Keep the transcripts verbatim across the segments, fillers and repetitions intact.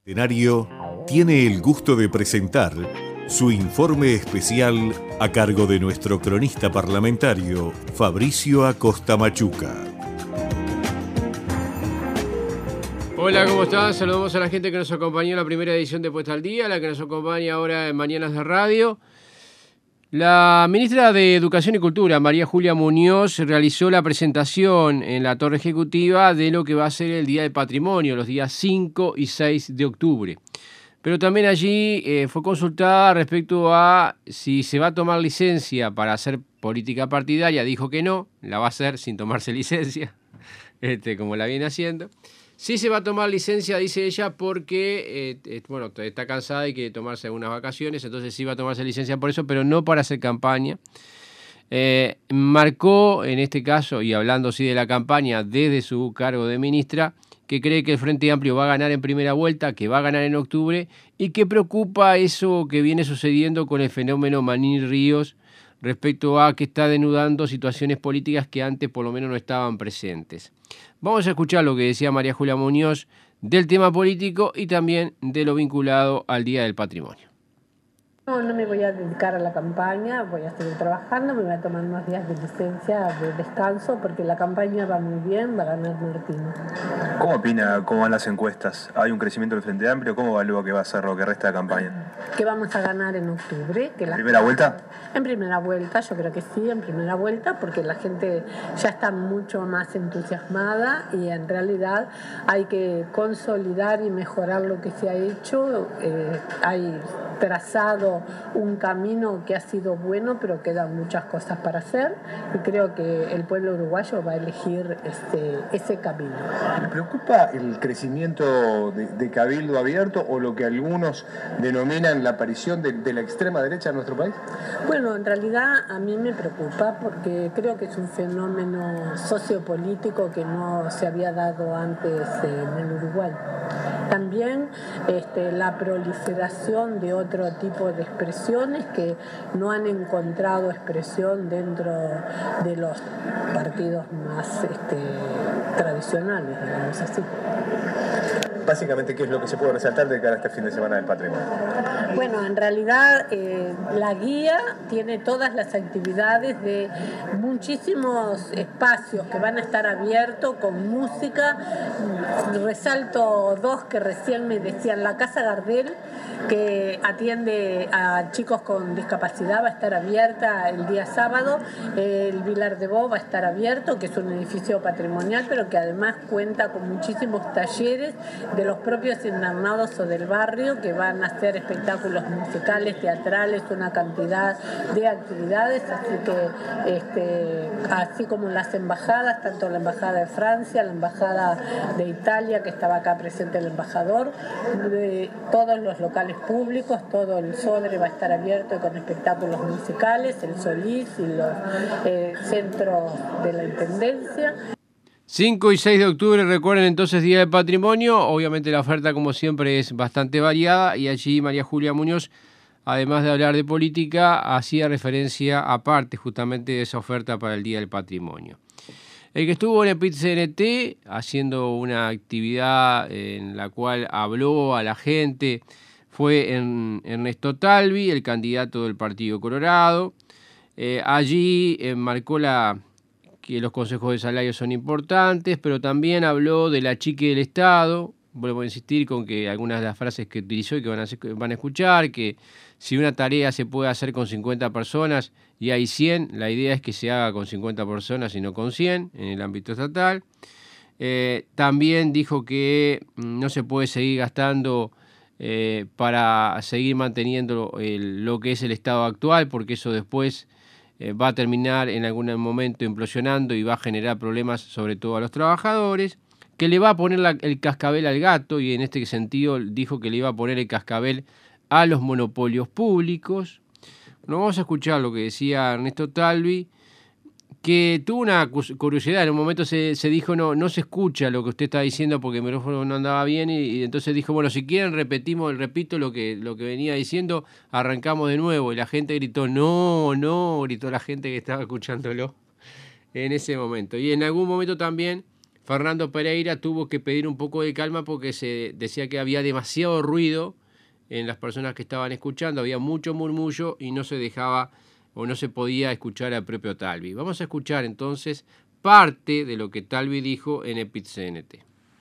Bicentenario tiene el gusto de presentar su informe especial a cargo de nuestro cronista parlamentario, Fabricio Acosta Machuca. Hola, ¿cómo están? Saludamos a la gente que nos acompañó en la primera edición de Puesta al Día, la que nos acompaña ahora en Mañanas de Radio. La ministra de Educación y Cultura, María Julia Muñoz, realizó la presentación en la Torre Ejecutiva de lo que va a ser el Día del Patrimonio, los días cinco y seis de octubre. Pero también allí eh, fue consultada respecto a si se va a tomar licencia para hacer política partidaria. Dijo que no, la va a hacer sin tomarse licencia, este, como la viene haciendo. Sí se va a tomar licencia, dice ella, porque eh, bueno, está cansada y quiere tomarse algunas vacaciones, entonces sí va a tomarse licencia por eso, pero no para hacer campaña. Eh, marcó, en este caso, y hablando sí de la campaña desde su cargo de ministra, que cree que el Frente Amplio va a ganar en primera vuelta, que va a ganar en octubre, y que preocupa eso que viene sucediendo con el fenómeno Manín Ríos respecto a que está denudando situaciones políticas que antes por lo menos no estaban presentes. Vamos a escuchar lo que decía María Julia Muñoz del tema político y también de lo vinculado al Día del Patrimonio. No, no me voy a dedicar a la campaña, voy a seguir trabajando, me voy a tomar unos días de licencia, de descanso, porque la campaña va muy bien, va a ganar Martín. ¿Cómo opina cómo van las encuestas? ¿Hay un crecimiento del Frente Amplio? ¿Cómo evalúa que va a ser lo que resta de campaña? Que vamos a ganar en octubre. Que ¿En la primera vuelta? En primera vuelta, yo creo que sí, en primera vuelta, porque la gente ya está mucho más entusiasmada y en realidad hay que consolidar y mejorar lo que se ha hecho. Eh, hay trazado un camino que ha sido bueno, pero quedan muchas cosas para hacer y creo que el pueblo uruguayo va a elegir este, ese camino. ¿Le preocupa el crecimiento de, de Cabildo Abierto o lo que algunos denominan la aparición de, de la extrema derecha en nuestro país? Bueno, en realidad a mí me preocupa porque creo que es un fenómeno sociopolítico que no se había dado antes en el Uruguay. También este, la proliferación de otro tipo de expresiones que no han encontrado expresión dentro de los partidos más este, tradicionales, digamos así. Básicamente, ¿qué es lo que se puede resaltar de cara a este fin de semana del patrimonio? Bueno, en realidad eh, la guía tiene todas las actividades de muchísimos espacios que van a estar abiertos con música. Resalto dos que recién me decían. La Casa Gardel, que atiende a chicos con discapacidad, va a estar abierta el día sábado. El Vilar de Bo va a estar abierto, que es un edificio patrimonial, pero que además cuenta con muchísimos talleres de los propios internados o del barrio que van a hacer espectáculos musicales, teatrales, una cantidad de actividades, así que este, así como las embajadas, tanto la embajada de Francia, la embajada de Italia, que estaba acá presente el embajador, de todos los locales públicos, todo el Sodre va a estar abierto con espectáculos musicales, el Solís y los eh, centros de la Intendencia. cinco y seis de octubre, recuerden entonces Día del Patrimonio. Obviamente la oferta, como siempre, es bastante variada y allí María Julia Muñoz, además de hablar de política, hacía referencia aparte justamente de esa oferta para el Día del Patrimonio. El que estuvo en el P I T C N T haciendo una actividad en la cual habló a la gente fue Ernesto Talvi, el candidato del Partido Colorado. Eh, allí eh, marcó la... que los consejos de salario son importantes, pero también habló de la chique del Estado. Vuelvo a insistir con que algunas de las frases que utilizó y que van a, van a escuchar, que si una tarea se puede hacer con cincuenta personas y hay cien, la idea es que se haga con cincuenta personas y no con cien en el ámbito estatal. Eh, también dijo que no se puede seguir gastando eh, para seguir manteniendo el, lo que es el estado actual, porque eso después Eh, va a terminar en algún momento implosionando y va a generar problemas sobre todo a los trabajadores, que le va a poner la, el cascabel al gato, y en este sentido dijo que le iba a poner el cascabel a los monopolios públicos. Bueno, vamos a escuchar lo que decía Ernesto Talvi, que tuvo una curiosidad. En un momento se, se dijo, no, no se escucha lo que usted está diciendo porque el micrófono no andaba bien, y, y entonces dijo, bueno, si quieren repetimos, repito lo que, lo que venía diciendo, arrancamos de nuevo, y la gente gritó, no, no, gritó la gente que estaba escuchándolo en ese momento. Y en algún momento también Fernando Pereira tuvo que pedir un poco de calma porque se decía que había demasiado ruido en las personas que estaban escuchando, había mucho murmullo y no se dejaba o no se podía escuchar al propio Talvi. Vamos a escuchar entonces parte de lo que Talvi dijo en E P I T C N T.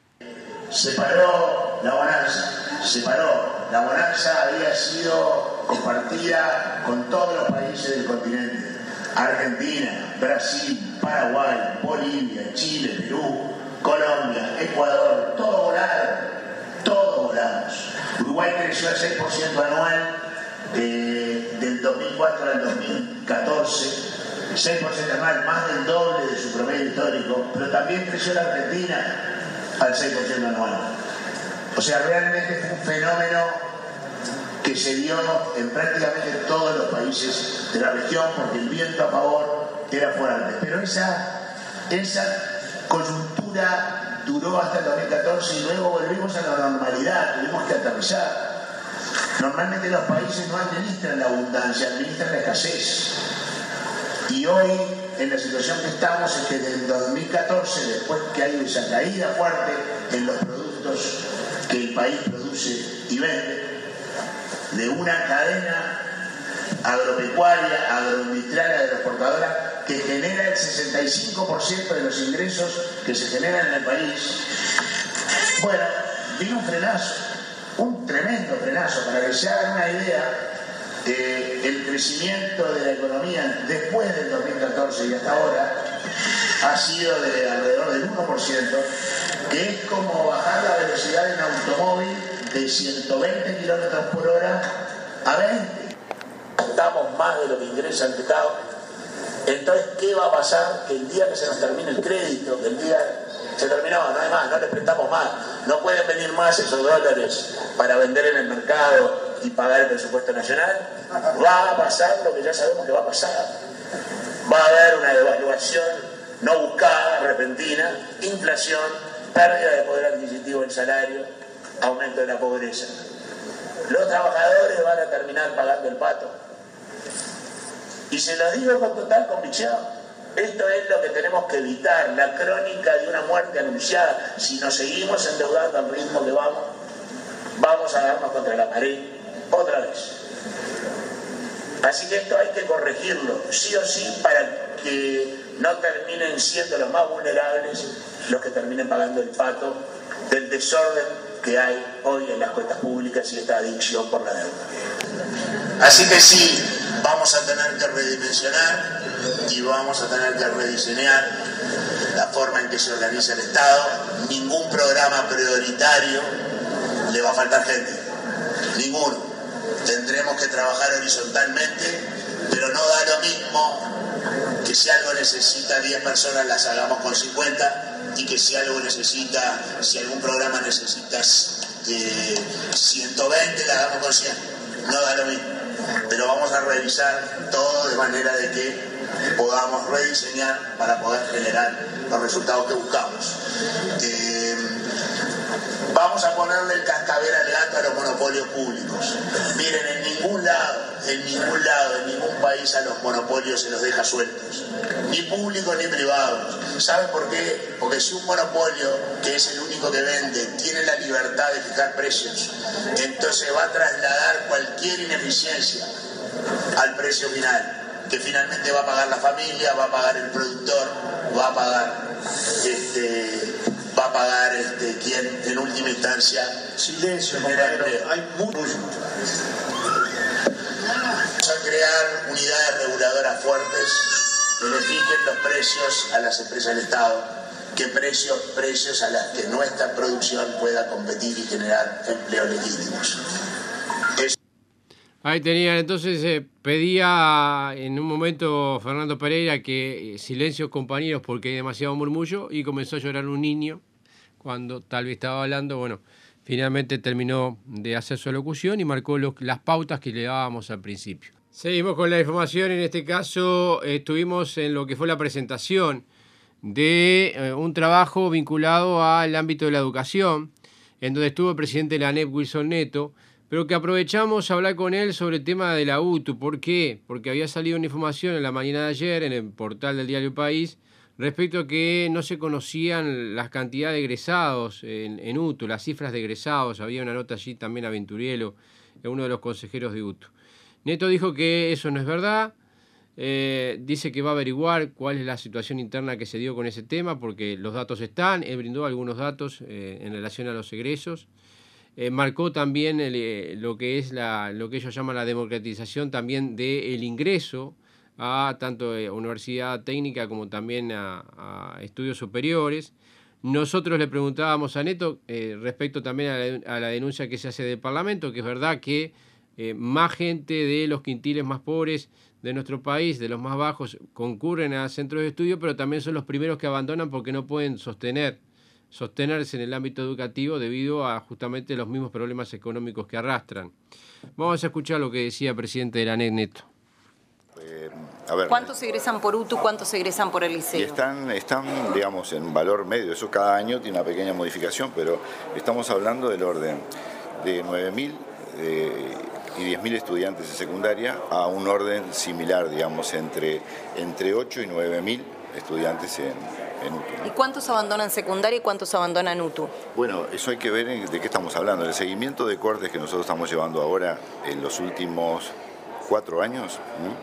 Se paró la bonanza, se paró. La bonanza había sido compartida con todos los países del continente. Argentina, Brasil, Paraguay, Bolivia, Chile, Perú, Colombia, Ecuador, todo volaron, todos volamos. Uruguay creció al seis por ciento anual eh, del dos mil cuatro al dos mil catorce, seis por ciento anual, más del doble de su promedio histórico, pero también creció la Argentina al seis por ciento anual. O sea, realmente fue un fenómeno que se dio en prácticamente todos los países de la región porque el viento a favor era fuerte. Pero esa, esa coyuntura duró hasta el dos mil catorce y luego volvimos a la normalidad, tuvimos que aterrizar. Normalmente los países no administran la abundancia, administran la escasez. Y hoy, en la situación que estamos, es que desde el dos mil catorce, después que hay esa caída fuerte en los productos que el país produce y vende, de una cadena agropecuaria, agroindustrial, agroexportadora, que genera el sesenta y cinco por ciento de los ingresos que se generan en el país. Bueno, vino un frenazo, un tremendo frenazo, para que se hagan una idea. Eh, el crecimiento de la economía después del dos mil catorce y hasta ahora ha sido de alrededor del uno por ciento, que es como bajar la velocidad de un automóvil de ciento veinte kilómetros por hora a veinte. Gastamos más de lo que ingresa el Estado. Entonces, ¿qué va a pasar? Que el día que se nos termine el crédito, que el día se terminó, no hay más, no les prestamos más, no pueden venir más esos dólares para vender en el mercado y pagar el presupuesto nacional, va a pasar lo que ya sabemos que va a pasar. Va a haber una devaluación no buscada, repentina, inflación, pérdida de poder adquisitivo del salario, aumento de la pobreza. Los trabajadores van a terminar pagando el pato. Y se lo digo con total convicción. Esto es lo que tenemos que evitar, la crónica de una muerte anunciada. Si nos seguimos endeudando al ritmo que vamos, vamos a darnos contra la pared otra vez. Así que esto hay que corregirlo, sí o sí, para que no terminen siendo los más vulnerables los que terminen pagando el pato del desorden que hay hoy en las cuentas públicas y esta adicción por la deuda. Así que sí, vamos a tener que redimensionar y vamos a tener que rediseñar la forma en que se organiza el Estado. Ningún programa prioritario le va a faltar gente, ninguno. Tendremos que trabajar horizontalmente, pero no da lo mismo que si algo necesita diez personas las hagamos con cincuenta, y que si algo necesita, si algún programa necesita eh, ciento veinte, la hagamos con cien. No da lo mismo, pero vamos a revisar todo de manera de que podamos rediseñar para poder generar los resultados que buscamos. Eh, vamos a ponerle el cascabel al gato a los monopolios públicos. Miren, en ningún lado, en ningún lado, en ningún país a los monopolios se los deja sueltos, ni públicos ni privados. ¿Saben por qué? Porque si un monopolio, que es el único que vende, tiene la libertad de fijar precios, entonces va a trasladar cualquier ineficiencia al precio final, que finalmente va a pagar la familia, va a pagar el productor, va a pagar este, va a pagar este, quien en última instancia silencio genera empleo. Hay mucho. Vamos a crear unidades reguladoras fuertes que le fijen los precios a las empresas del Estado, que precios, precios a las que nuestra producción pueda competir y generar empleos legítimos. Es... Ahí tenían, entonces eh, pedía en un momento Fernando Pereira que eh, silencio compañeros porque hay demasiado murmullo, y comenzó a llorar un niño cuando tal vez estaba hablando. Bueno, finalmente terminó de hacer su locución y marcó los, las pautas que le dábamos al principio. Seguimos con la información. En este caso eh, estuvimos en lo que fue la presentación de eh, un trabajo vinculado al ámbito de la educación, en donde estuvo el presidente de la ANEP, Wilson Neto, pero que aprovechamos a hablar con él sobre el tema de la U T U. ¿Por qué? Porque había salido una información en la mañana de ayer en el portal del diario El País respecto a que no se conocían las cantidades de egresados en, en U T U, las cifras de egresados. Había una nota allí también a Venturielo, uno de los consejeros de U T U. Neto dijo que eso no es verdad. Eh, dice que va a averiguar cuál es la situación interna que se dio con ese tema, porque los datos están. Él brindó algunos datos eh, en relación a los egresos. Eh, marcó también el, eh, lo que es la, lo que ellos llaman la democratización también del ingreso a tanto eh, universidad técnica como también a, a estudios superiores. Nosotros le preguntábamos a Neto eh, respecto también a la, a la denuncia que se hace del Parlamento, que es verdad que eh, más gente de los quintiles más pobres de nuestro país, de los más bajos, concurren a centros de estudio, pero también son los primeros que abandonan porque no pueden sostener, sostenerse en el ámbito educativo debido a justamente los mismos problemas económicos que arrastran. Vamos a escuchar lo que decía el presidente de la ANEC, Neto. Eh, a ver, ¿Cuántos egresan por U T U? ¿Cuántos egresan por el liceo? Y están, están, digamos, en valor medio. Eso cada año tiene una pequeña modificación, pero estamos hablando del orden de nueve mil eh, y diez mil estudiantes de secundaria a un orden similar, digamos, entre, entre ocho y nueve mil estudiantes en, en U T U. ¿Y cuántos abandonan secundaria y cuántos abandonan U T U? Bueno, eso hay que ver de qué estamos hablando. El seguimiento de cortes que nosotros estamos llevando ahora en los últimos cuatro años,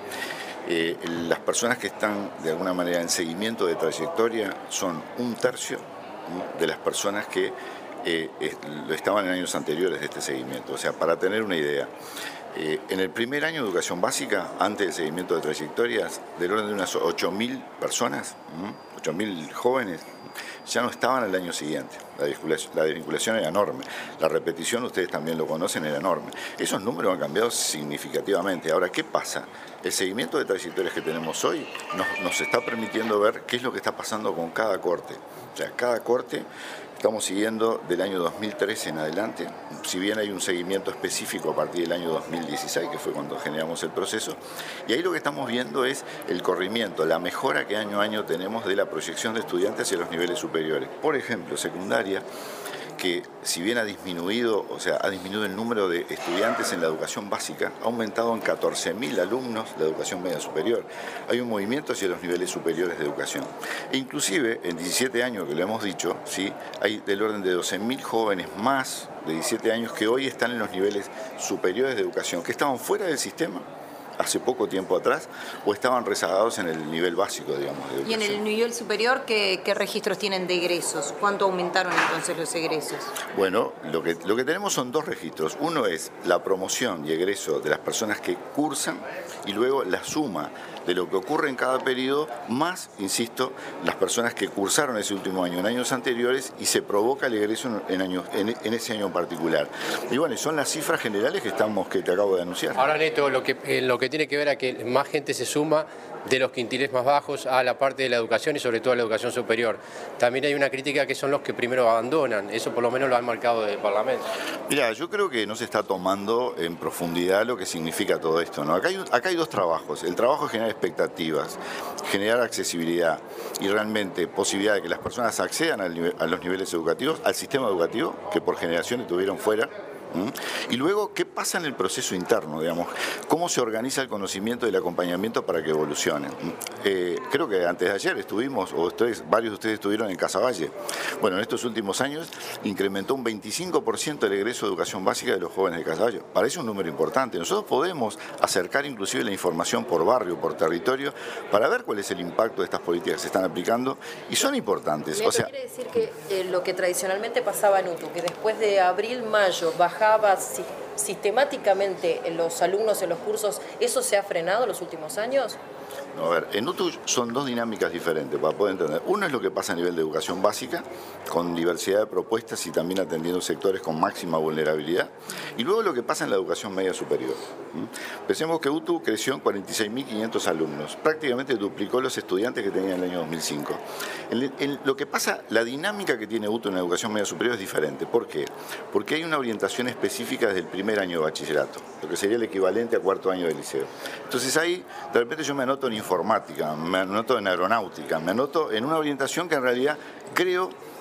¿no? eh, las personas que están de alguna manera en seguimiento de trayectoria son un tercio, ¿no?, de las personas que eh, lo estaban en años anteriores de este seguimiento. O sea, para tener una idea, eh, en el primer año de educación básica, antes del seguimiento de trayectorias, del orden de unas ocho mil personas, ¿no?, ocho mil jóvenes, ya no estaban al año siguiente. La desvinculación, la desvinculación era enorme. La repetición, ustedes también lo conocen, era enorme. Esos números han cambiado significativamente. Ahora, ¿qué pasa? El seguimiento de trayectorias que tenemos hoy nos, nos está permitiendo ver qué es lo que está pasando con cada corte. O sea, cada corte estamos siguiendo del año dos mil trece en adelante, si bien hay un seguimiento específico a partir del año dos mil dieciséis, que fue cuando generamos el proceso, y ahí lo que estamos viendo es el corrimiento, la mejora que año a año tenemos de la proyección de estudiantes hacia los niveles superiores. Por ejemplo, secundaria, que si bien ha disminuido, o sea, ha disminuido el número de estudiantes en la educación básica, ha aumentado en catorce mil alumnos la educación media superior. Hay un movimiento hacia los niveles superiores de educación. E inclusive, en diecisiete años, que lo hemos dicho, ¿sí?, hay del orden de doce mil jóvenes más de diecisiete años que hoy están en los niveles superiores de educación, que estaban fuera del sistema hace poco tiempo atrás o estaban rezagados en el nivel básico, digamos, de educación. ¿Y en el nivel superior qué, qué registros tienen de egresos? ¿Cuánto aumentaron entonces los egresos? Bueno, lo que, lo que tenemos son dos registros. Uno es la promoción y egreso de las personas que cursan y luego la suma de lo que ocurre en cada periodo, más, insisto, las personas que cursaron ese último año en años anteriores y se provoca el egreso en, años, en, en ese año en particular. Y bueno, son las cifras generales que estamos que te acabo de anunciar. Ahora, Neto, lo que, eh, lo que tiene que ver a que más gente se suma de los quintiles más bajos a la parte de la educación y sobre todo a la educación superior. También hay una crítica que son los que primero abandonan. Eso por lo menos lo han marcado del Parlamento. Mira, yo creo que no se está tomando en profundidad lo que significa todo esto, ¿no? Acá hay, acá hay dos trabajos. El trabajo es generar expectativas, generar accesibilidad y realmente posibilidad de que las personas accedan al nivel, a los niveles educativos, al sistema educativo que por generaciones tuvieron fuera. ¿Mm? Y luego, ¿qué pasa en el proceso interno? Digamos, ¿cómo se organiza el conocimiento y el acompañamiento para que evolucione? Eh, creo que antes de ayer estuvimos, o ustedes, varios de ustedes estuvieron en Casaballe. Bueno, en estos últimos años incrementó un veinticinco por ciento el egreso de educación básica de los jóvenes de Casaballe. Parece un número importante. Nosotros podemos acercar inclusive la información por barrio, por territorio, para ver cuál es el impacto de estas políticas que se están aplicando y son importantes. Neto, o sea, quiere decir que eh, lo que tradicionalmente pasaba en U T U, que después de abril, mayo, bajaba si, sistemáticamente en los alumnos en los cursos, ¿eso se ha frenado en los últimos años? No, a ver, en U T U son dos dinámicas diferentes para poder entender. Uno es lo que pasa a nivel de educación básica, con diversidad de propuestas y también atendiendo sectores con máxima vulnerabilidad. Y luego lo que pasa en la educación media superior. ¿Mm? Pensemos que U T U creció en cuarenta y seis mil quinientos alumnos, prácticamente duplicó los estudiantes que tenía en el año dos mil cinco. En, en lo que pasa, la dinámica que tiene U T U en la educación media superior es diferente. ¿Por qué? Porque hay una orientación específica desde el primer año de bachillerato, lo que sería el equivalente a cuarto año de liceo. Entonces ahí, de repente yo me anoto en informática, me anoto en aeronáutica, me anoto en una orientación que en realidad creo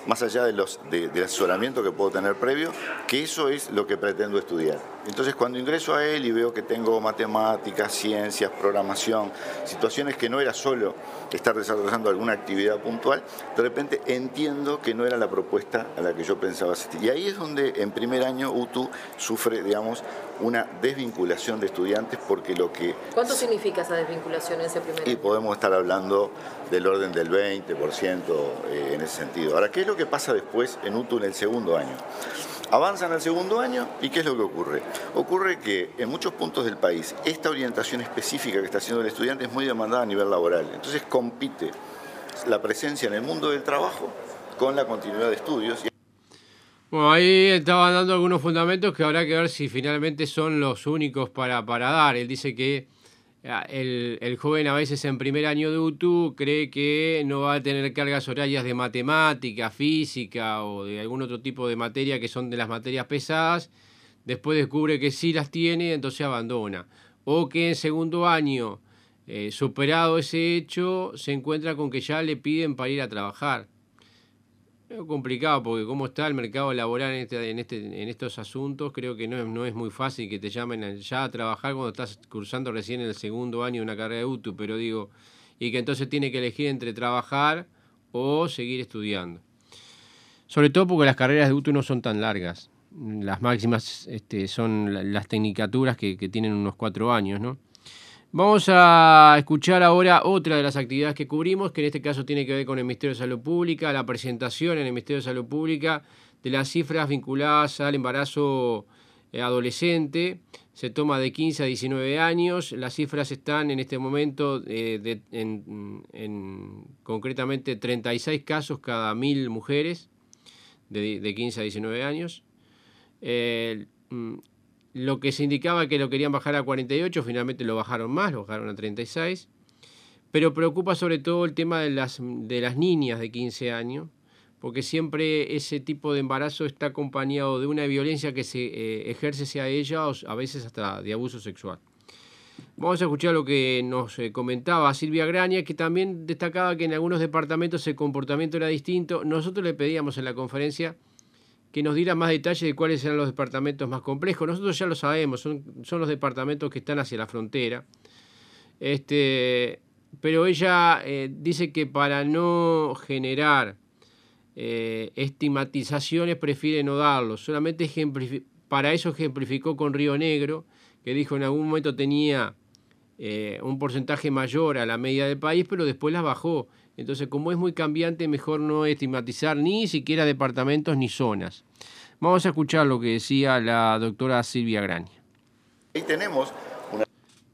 más allá de los, de, del asesoramiento que puedo tener previo, que eso es lo que pretendo estudiar. Entonces, cuando ingreso a él y veo que tengo matemáticas, ciencias, programación, situaciones que no era solo estar desarrollando alguna actividad puntual, de repente entiendo que no era la propuesta a la que yo pensaba asistir. Y ahí es donde en primer año U T U sufre, digamos, una desvinculación de estudiantes, porque lo que... ¿Cuánto significa esa desvinculación en ese primer año? Y podemos estar hablando del orden del veinte por ciento eh, en ese sentido. Ahora, ¿qué es lo que pasa después en U T U en el segundo año? Avanzan al segundo año y ¿qué es lo que ocurre? Ocurre que en muchos puntos del país esta orientación específica que está haciendo el estudiante es muy demandada a nivel laboral. Entonces compite la presencia en el mundo del trabajo con la continuidad de estudios. Bueno, ahí estaban dando algunos fundamentos que habrá que ver si finalmente son los únicos para, para dar. Él dice que el, el joven a veces en primer año de U T U cree que no va a tener cargas horarias de matemática, física o de algún otro tipo de materia que son de las materias pesadas. Después descubre que sí las tiene, entonces abandona. O que en segundo año, eh, superado ese hecho, se encuentra con que ya le piden para ir a trabajar. Es complicado porque cómo está el mercado laboral en, este, en, este, en estos asuntos, creo que no es, no es muy fácil que te llamen ya a trabajar cuando estás cursando recién el segundo año de una carrera de U T U, pero digo, y que entonces tiene que elegir entre trabajar o seguir estudiando. Sobre todo porque las carreras de U T U no son tan largas. Las máximas este, son las tecnicaturas que, que tienen unos cuatro años, ¿no? Vamos a escuchar ahora otra de las actividades que cubrimos, que en este caso tiene que ver con el Ministerio de Salud Pública, la presentación en el Ministerio de Salud Pública de las cifras vinculadas al embarazo adolescente. Se toma de quince a diecinueve años. Las cifras están en este momento eh, de, en, en concretamente treinta y seis casos cada mil mujeres de, de quince a diecinueve años. Eh, Lo que se indicaba que lo querían bajar a cuarenta y ocho, finalmente lo bajaron más, lo bajaron a treinta y seis. Pero preocupa sobre todo el tema de las, de las niñas de quince años, porque siempre ese tipo de embarazo está acompañado de una violencia que se eh, ejerce hacia ellas, a veces hasta de abuso sexual. Vamos a escuchar lo que nos eh, comentaba Silvia Graña, que también destacaba que en algunos departamentos el comportamiento era distinto. Nosotros le pedíamos en la conferencia que nos diera más detalles de cuáles eran los departamentos más complejos. Nosotros ya lo sabemos, son, son los departamentos que están hacia la frontera. Este, pero ella eh, dice que para no generar eh, estigmatizaciones prefiere no darlo. Solamente para eso ejemplificó con Río Negro, que dijo en algún momento tenía eh, un porcentaje mayor a la media del país, pero después las bajó. Entonces, como es muy cambiante, mejor no estigmatizar ni siquiera departamentos ni zonas. Vamos a escuchar lo que decía la doctora Silvia Graña. Ahí tenemos una...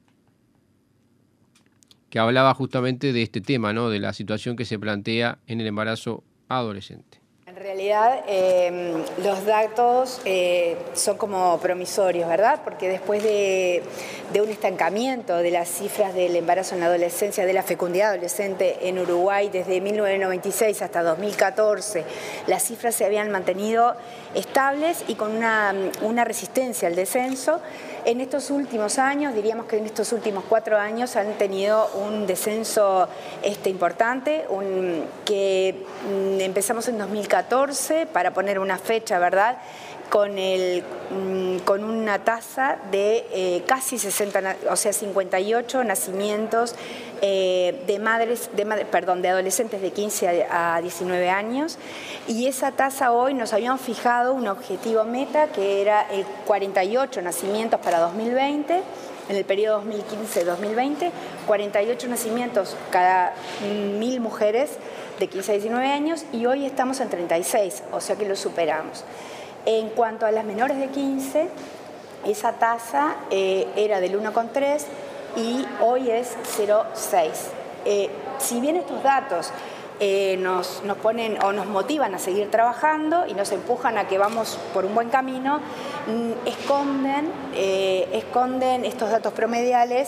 que hablaba justamente de este tema, ¿no? De la situación que se plantea en el embarazo adolescente. En realidad, eh, los datos eh, son como promisorios, ¿verdad? Porque después de, de un estancamiento de las cifras del embarazo en la adolescencia, de la fecundidad adolescente en Uruguay desde mil novecientos noventa y seis hasta dos mil catorce, las cifras se habían mantenido estables y con una, una resistencia al descenso. En estos últimos años, diríamos que en estos últimos cuatro años han tenido un descenso este, importante, un, que mm, empezamos en dos mil catorce, para poner una fecha, ¿verdad?, con, el, mm, con una tasa de eh, casi sesenta, o sea, cincuenta y ocho nacimientos eh, de madres, de madre, perdón, de adolescentes de quince a diecinueve años, y esa tasa hoy nos habíamos fijado un objetivo meta que era el cuarenta y ocho nacimientos para dos mil veinte. En el periodo dos mil quince a dos mil veinte, cuarenta y ocho nacimientos cada mil mujeres de quince a diecinueve años, y hoy estamos en treinta y seis, o sea que lo superamos. En cuanto a las menores de quince, esa tasa eh, era del uno coma tres y hoy es cero coma seis. Eh, si bien estos datos eh, nos, nos ponen o nos motivan a seguir trabajando y nos empujan a que vamos por un buen camino, esconden, eh, esconden estos datos promediales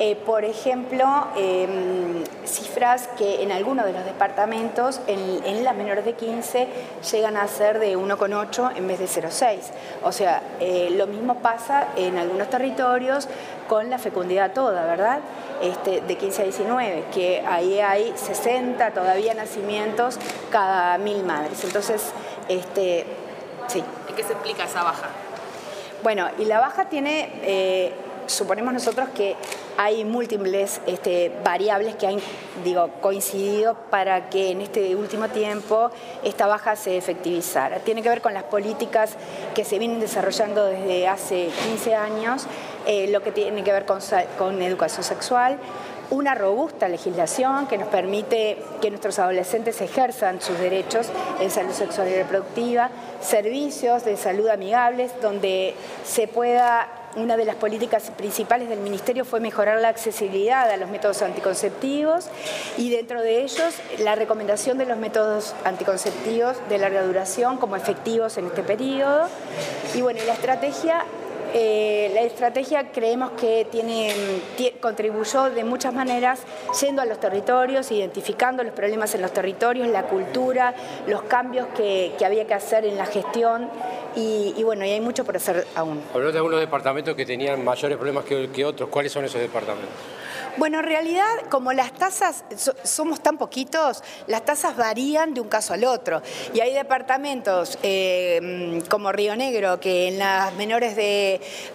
Eh, por ejemplo, eh, cifras que en algunos de los departamentos, en, en las menores de quince, llegan a ser de uno coma ocho en vez de cero coma seis. O sea, eh, lo mismo pasa en algunos territorios con la fecundidad toda, ¿verdad? Este, de quince a diecinueve, que ahí hay sesenta todavía nacimientos cada mil madres. Entonces, este, sí. ¿En qué se explica esa baja? Bueno, y la baja tiene... Eh, Suponemos nosotros que hay múltiples este, variables que han digo, coincidido para que en este último tiempo esta baja se efectivizara. Tiene que ver con las políticas que se vienen desarrollando desde hace quince años, eh, lo que tiene que ver con, con educación sexual, una robusta legislación que nos permite que nuestros adolescentes ejerzan sus derechos en salud sexual y reproductiva, servicios de salud amigables donde se pueda... Una de las políticas principales del Ministerio fue mejorar la accesibilidad a los métodos anticonceptivos y dentro de ellos la recomendación de los métodos anticonceptivos de larga duración como efectivos en este periodo. Y bueno, la estrategia... Eh, la estrategia creemos que tiene, t- contribuyó de muchas maneras yendo a los territorios, identificando los problemas en los territorios, la cultura, los cambios que, que había que hacer en la gestión y, y bueno, y hay mucho por hacer aún. Habló de algunos departamentos que tenían mayores problemas que, que otros. ¿Cuáles son esos departamentos? Bueno, en realidad, como las tasas, so, somos tan poquitos, las tasas varían de un caso al otro. Y hay departamentos eh, como Río Negro, que en las menores de,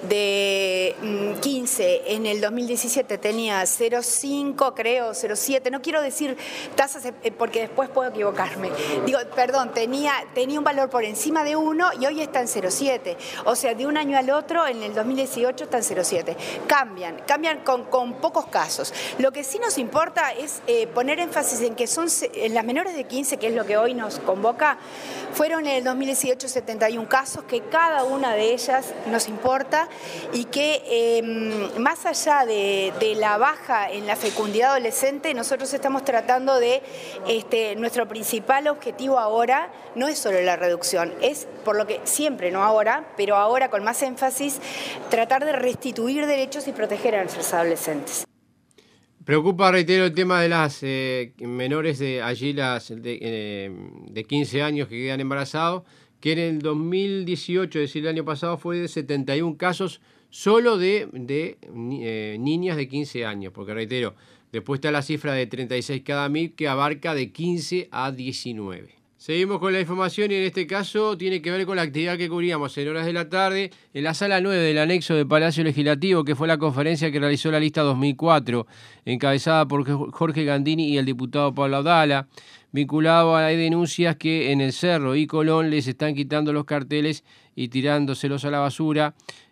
de quince, en el dos mil diecisiete tenía cero coma cinco, creo, cero coma siete. No quiero decir tasas eh, porque después puedo equivocarme. Digo, perdón, tenía, tenía un valor por encima de uno y hoy está en cero coma siete. O sea, de un año al otro, en el dos mil dieciocho está en cero coma siete. Cambian, cambian con, con pocos casos. Lo que sí nos importa es eh, poner énfasis en que son en las menores de quince, que es lo que hoy nos convoca, fueron en el dos mil dieciocho setenta y uno casos, que cada una de ellas nos importa y que eh, más allá de, de la baja en la fecundidad adolescente, nosotros estamos tratando de, este, nuestro principal objetivo ahora no es solo la reducción, es por lo que siempre, no ahora, pero ahora con más énfasis, tratar de restituir derechos y proteger a nuestros adolescentes. Preocupa, reitero, el tema de las eh, menores de allí, las de, eh, de quince años que quedan embarazados, que en el dos mil dieciocho, es decir, el año pasado, fue de setenta y un casos solo de, de eh, niñas de quince años, porque reitero, después está la cifra de treinta y seis cada mil que abarca de quince a diecinueve. Seguimos con la información y en este caso tiene que ver con la actividad que cubríamos en horas de la tarde en la sala nueve del anexo del Palacio Legislativo, que fue la conferencia que realizó la lista dos mil cuatro, encabezada por Jorge Gandini y el diputado Pablo Abdala, vinculado a hay denuncias que en el Cerro y Colón les están quitando los carteles y tirándoselos a la basura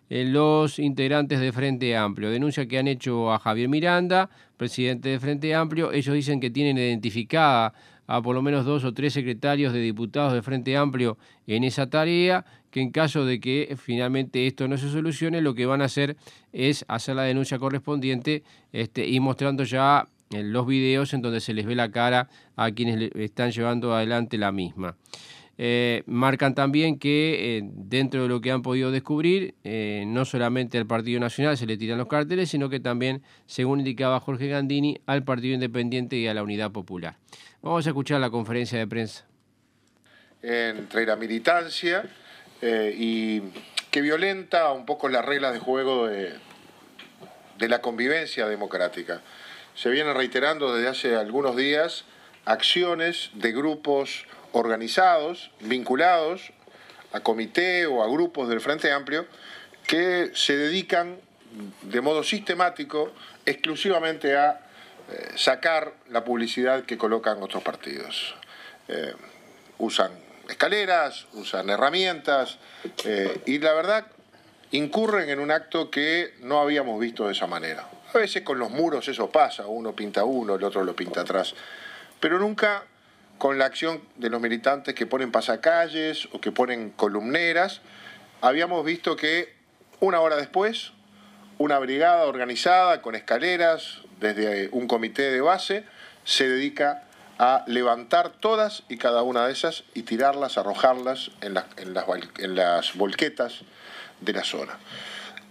los integrantes de Frente Amplio. Denuncia que han hecho a Javier Miranda, presidente de Frente Amplio. Ellos dicen que tienen identificada a por lo menos dos o tres secretarios de diputados de Frente Amplio en esa tarea, que en caso de que finalmente esto no se solucione, lo que van a hacer es hacer la denuncia correspondiente este, y mostrando ya los videos en donde se les ve la cara a quienes están llevando adelante la misma. Eh, marcan también que eh, dentro de lo que han podido descubrir, eh, no solamente al Partido Nacional se le tiran los carteles, sino que también, según indicaba Jorge Gandini, al Partido Independiente y a la Unidad Popular. Vamos a escuchar la conferencia de prensa. Entre la militancia eh, y que violenta un poco las reglas de juego de, de la convivencia democrática. Se vienen reiterando desde hace algunos días acciones de grupos organizados, vinculados a comité o a grupos del Frente Amplio, que se dedican de modo sistemático exclusivamente a eh, sacar la publicidad que colocan otros partidos. Eh, usan escaleras, usan herramientas eh, y la verdad incurren en un acto que no habíamos visto de esa manera. A veces con los muros eso pasa, uno pinta uno, el otro lo pinta atrás, pero nunca con la acción de los militantes que ponen pasacalles o que ponen columneras. Habíamos visto que una hora después, una brigada organizada con escaleras desde un comité de base se dedica a levantar todas y cada una de esas y tirarlas, arrojarlas en las, en las, en las volquetas de la zona.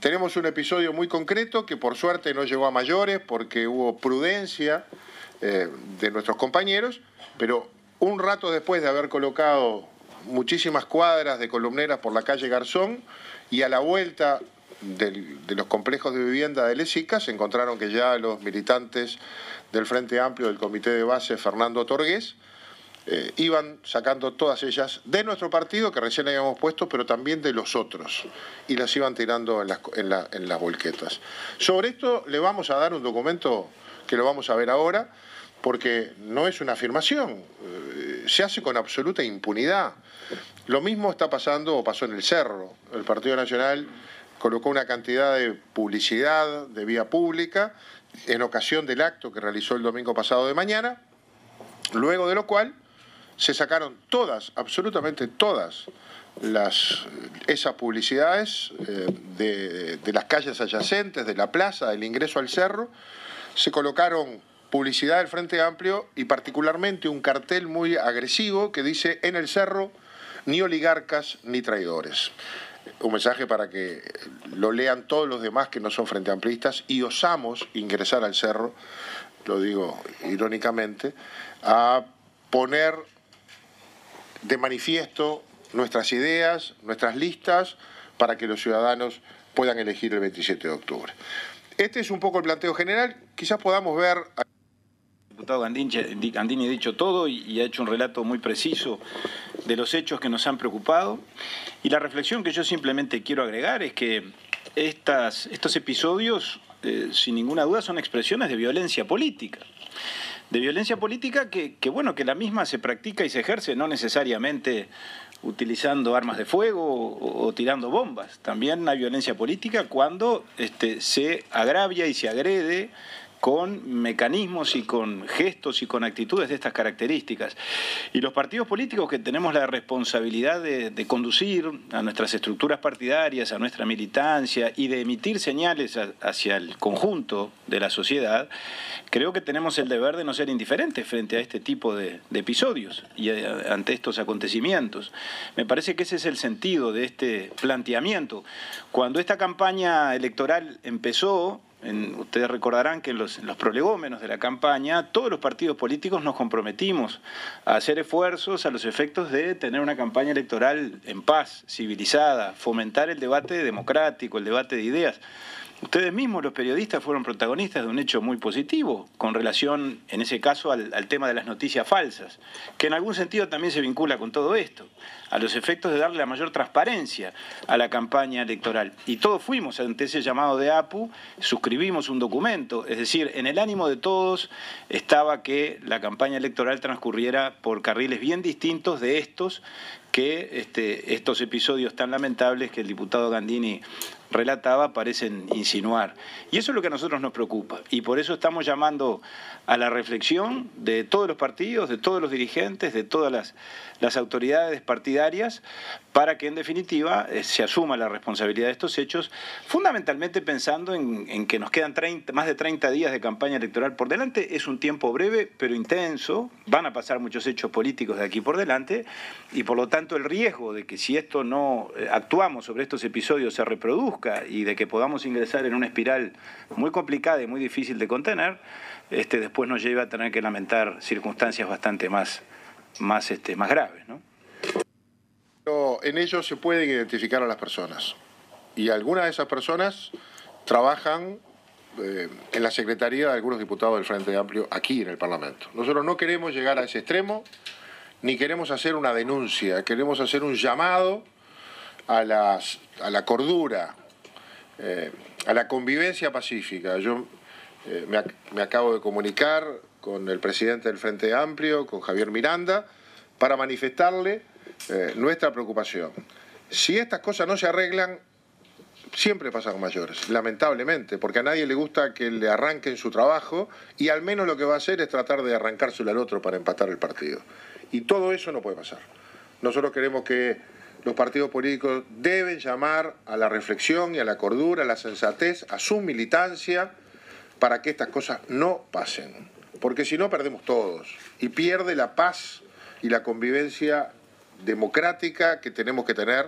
tenemos un episodio muy concreto que por suerte no llegó a mayores porque hubo prudencia eh, de nuestros compañeros, pero un rato después de haber colocado muchísimas cuadras de columneras por la calle Garzón y a la vuelta del, de los complejos de vivienda de Lesica se encontraron que ya los militantes del Frente Amplio del Comité de Base Fernando Torgués eh, iban sacando todas ellas de nuestro partido que recién habíamos puesto, pero también de los otros, y las iban tirando en las, en la, en las volquetas. Sobre esto le vamos a dar un documento que lo vamos a ver ahora, porque no es una afirmación, eh, se hace con absoluta impunidad. Lo mismo está pasando o pasó en el Cerro. El Partido Nacional colocó una cantidad de publicidad de vía pública en ocasión del acto que realizó el domingo pasado de mañana, luego de lo cual se sacaron todas, absolutamente todas, las, esas publicidades eh, de, de las calles adyacentes, de la plaza, del ingreso al Cerro, se colocaron publicidad del Frente Amplio y particularmente un cartel muy agresivo que dice: en el Cerro, ni oligarcas ni traidores. Un mensaje para que lo lean todos los demás que no son frente amplistas y osamos ingresar al Cerro, lo digo irónicamente, a poner de manifiesto nuestras ideas, nuestras listas, para que los ciudadanos puedan elegir el veintisiete de octubre. Este es un poco el planteo general, quizás podamos ver... El diputado Gandini, Gandini ha dicho todo y, y ha hecho un relato muy preciso de los hechos que nos han preocupado. Y la reflexión que yo simplemente quiero agregar es que estas, estos episodios, eh, sin ninguna duda, son expresiones de violencia política. De violencia política que, que, bueno, que la misma se practica y se ejerce no necesariamente utilizando armas de fuego o, o tirando bombas. También hay violencia política cuando este, se agravia y se agrede con mecanismos y con gestos y con actitudes de estas características. Y los partidos políticos que tenemos la responsabilidad de, de conducir a nuestras estructuras partidarias, a nuestra militancia y de emitir señales a, hacia el conjunto de la sociedad, creo que tenemos el deber de no ser indiferentes frente a este tipo de, de episodios y a, ante estos acontecimientos. Me parece que ese es el sentido de este planteamiento. Cuando esta campaña electoral empezó, En, ustedes recordarán que en los, en los prolegómenos de la campaña todos los partidos políticos nos comprometimos a hacer esfuerzos a los efectos de tener una campaña electoral en paz, civilizada, fomentar el debate democrático, el debate de ideas. Ustedes mismos, los periodistas, fueron protagonistas de un hecho muy positivo con relación, en ese caso, al, al tema de las noticias falsas, que en algún sentido también se vincula con todo esto, a los efectos de darle la mayor transparencia a la campaña electoral. Y todos fuimos ante ese llamado de A P U, suscribimos un documento, es decir, en el ánimo de todos estaba que la campaña electoral transcurriera por carriles bien distintos de estos que este, estos episodios tan lamentables que el diputado Gandini relataba parecen insinuar. Y eso es lo que a nosotros nos preocupa. Y por eso estamos llamando a la reflexión de todos los partidos, de todos los dirigentes, de todas las, las autoridades partidarias, para que en definitiva eh, se asuma la responsabilidad de estos hechos, fundamentalmente pensando en, en que nos quedan treinta, más de treinta días de campaña electoral por delante. Es un tiempo breve, pero intenso. Van a pasar muchos hechos políticos de aquí por delante, y por lo tanto el riesgo de que si esto no eh, actuamos sobre estos episodios se reproduzca y de que podamos ingresar en una espiral muy complicada y muy difícil de contener, este, después nos lleva a tener que lamentar circunstancias bastante más, más, este, más graves, ¿no? Pero en ellos se pueden identificar a las personas y algunas de esas personas trabajan eh, en la secretaría de algunos diputados del Frente Amplio aquí en el Parlamento. Nosotros no queremos llegar a ese extremo, ni queremos hacer una denuncia, queremos hacer un llamado a, las, a la cordura, eh, a la convivencia pacífica. Yo eh, me, me acabo de comunicar con el presidente del Frente Amplio, con Javier Miranda, para manifestarle eh, nuestra preocupación. Si estas cosas no se arreglan, siempre pasan mayores, lamentablemente, porque a nadie le gusta que le arranquen su trabajo y al menos lo que va a hacer es tratar de arrancárselo al otro para empatar el partido. Y todo eso no puede pasar. Nosotros queremos que los partidos políticos deben llamar a la reflexión y a la cordura, a la sensatez, a su militancia, para que estas cosas no pasen. Porque si no, perdemos todos. Y pierde la paz y la convivencia democrática que tenemos que tener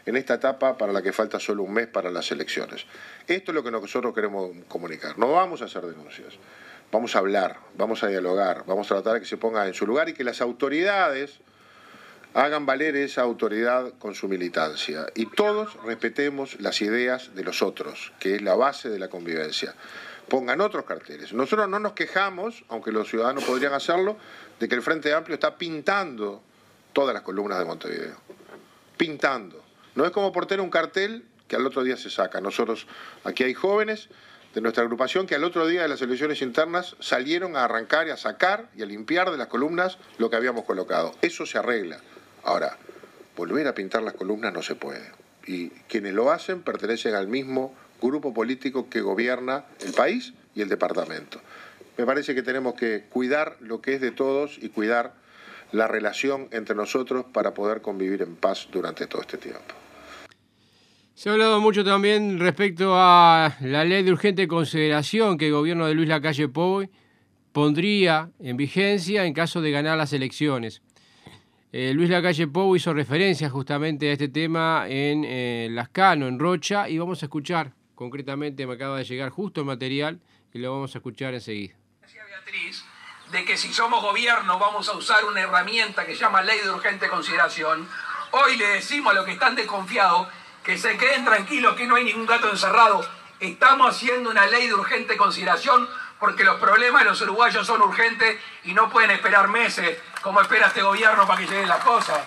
en esta etapa para la que falta solo un mes para las elecciones. Esto es lo que nosotros queremos comunicar. No vamos a hacer denuncias, vamos a hablar, vamos a dialogar, vamos a tratar de que se ponga en su lugar y que las autoridades hagan valer esa autoridad con su militancia. Y todos respetemos las ideas de los otros, que es la base de la convivencia. Pongan otros carteles. Nosotros no nos quejamos, aunque los ciudadanos podrían hacerlo, de que el Frente Amplio está pintando todas las columnas de Montevideo. Pintando. No es como por tener un cartel que al otro día se saca. Nosotros, aquí hay jóvenes de nuestra agrupación que al otro día de las elecciones internas salieron a arrancar y a sacar y a limpiar de las columnas lo que habíamos colocado. Eso se arregla. Ahora, volver a pintar las columnas no se puede. Y quienes lo hacen pertenecen al mismo grupo político que gobierna el país y el departamento. Me parece que tenemos que cuidar lo que es de todos y cuidar la relación entre nosotros para poder convivir en paz durante todo este tiempo. Se ha hablado mucho también respecto a la ley de urgente consideración que el gobierno de Luis Lacalle Pou pondría en vigencia en caso de ganar las elecciones. Eh, Luis Lacalle Pou hizo referencia justamente a este tema en eh, Lascano, en Rocha, y vamos a escuchar, concretamente me acaba de llegar justo el material, y lo vamos a escuchar enseguida. Decía Beatriz, de que si somos gobierno vamos a usar una herramienta que se llama ley de urgente consideración. Hoy le decimos a los que están desconfiados que se queden tranquilos, que no hay ningún gato encerrado. Estamos haciendo una ley de urgente consideración porque los problemas de los uruguayos son urgentes y no pueden esperar meses como espera este gobierno para que lleguen las cosas.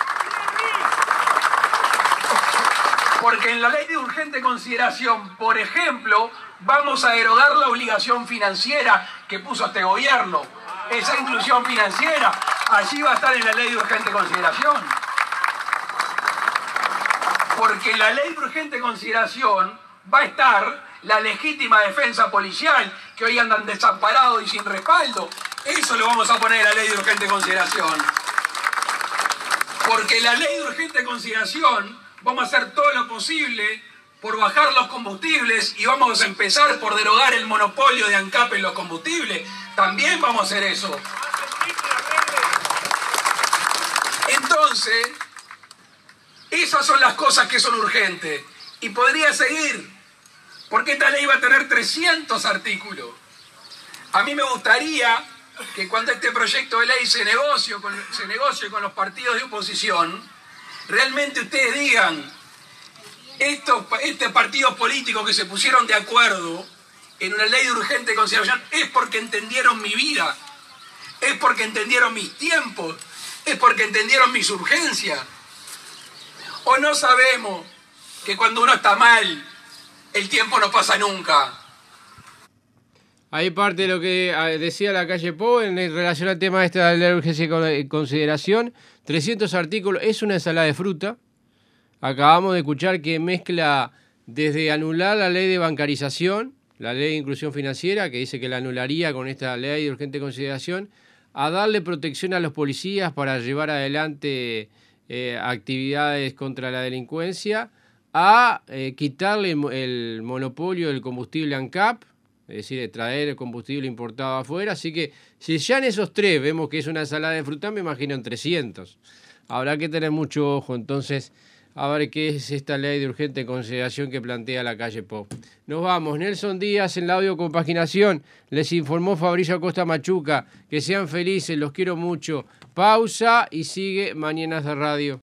Porque en la ley de urgente consideración, por ejemplo, vamos a derogar la obligación financiera que puso este gobierno. Esa inclusión financiera, allí va a estar en la ley de urgente consideración. Porque en la ley de urgente consideración va a estar la legítima defensa policial, que hoy andan desamparados y sin respaldo. Eso lo vamos a poner en la ley de urgente consideración. Porque en la ley de urgente consideración vamos a hacer todo lo posible por bajar los combustibles y vamos a empezar por derogar el monopolio de ANCAP en los combustibles. También vamos a hacer eso. Entonces, esas son las cosas que son urgentes. Y podría seguir, porque esta ley va a tener trescientos artículos. A mí me gustaría que cuando este proyecto de ley se negocie con, se negocie con los partidos de oposición, realmente ustedes digan, estos, estos partidos políticos que se pusieron de acuerdo en una ley de urgente consideración es porque entendieron mi vida, es porque entendieron mis tiempos, es porque entendieron mis urgencias. O no sabemos que cuando uno está mal, el tiempo no pasa nunca. Ahí parte de lo que decía Lacalle Pou en relación al tema este de la urgencia de consideración. trescientos artículos, es una ensalada de fruta. Acabamos de escuchar que mezcla desde anular la ley de bancarización, la ley de inclusión financiera, que dice que la anularía con esta ley de urgente consideración, a darle protección a los policías para llevar adelante eh, actividades contra la delincuencia, a eh, quitarle el monopolio del combustible ANCAP, es decir, de traer el combustible importado afuera. Así que si ya en esos tres vemos que es una ensalada de fruta, me imagino en trescientos. Habrá que tener mucho ojo entonces a ver qué es esta ley de urgente consideración que plantea Lacalle Pou. Nos vamos. Nelson Díaz en la audio compaginación. Les informó Fabricio Acosta Machuca. Que sean felices, los quiero mucho. Pausa y sigue Mañanas de Radio.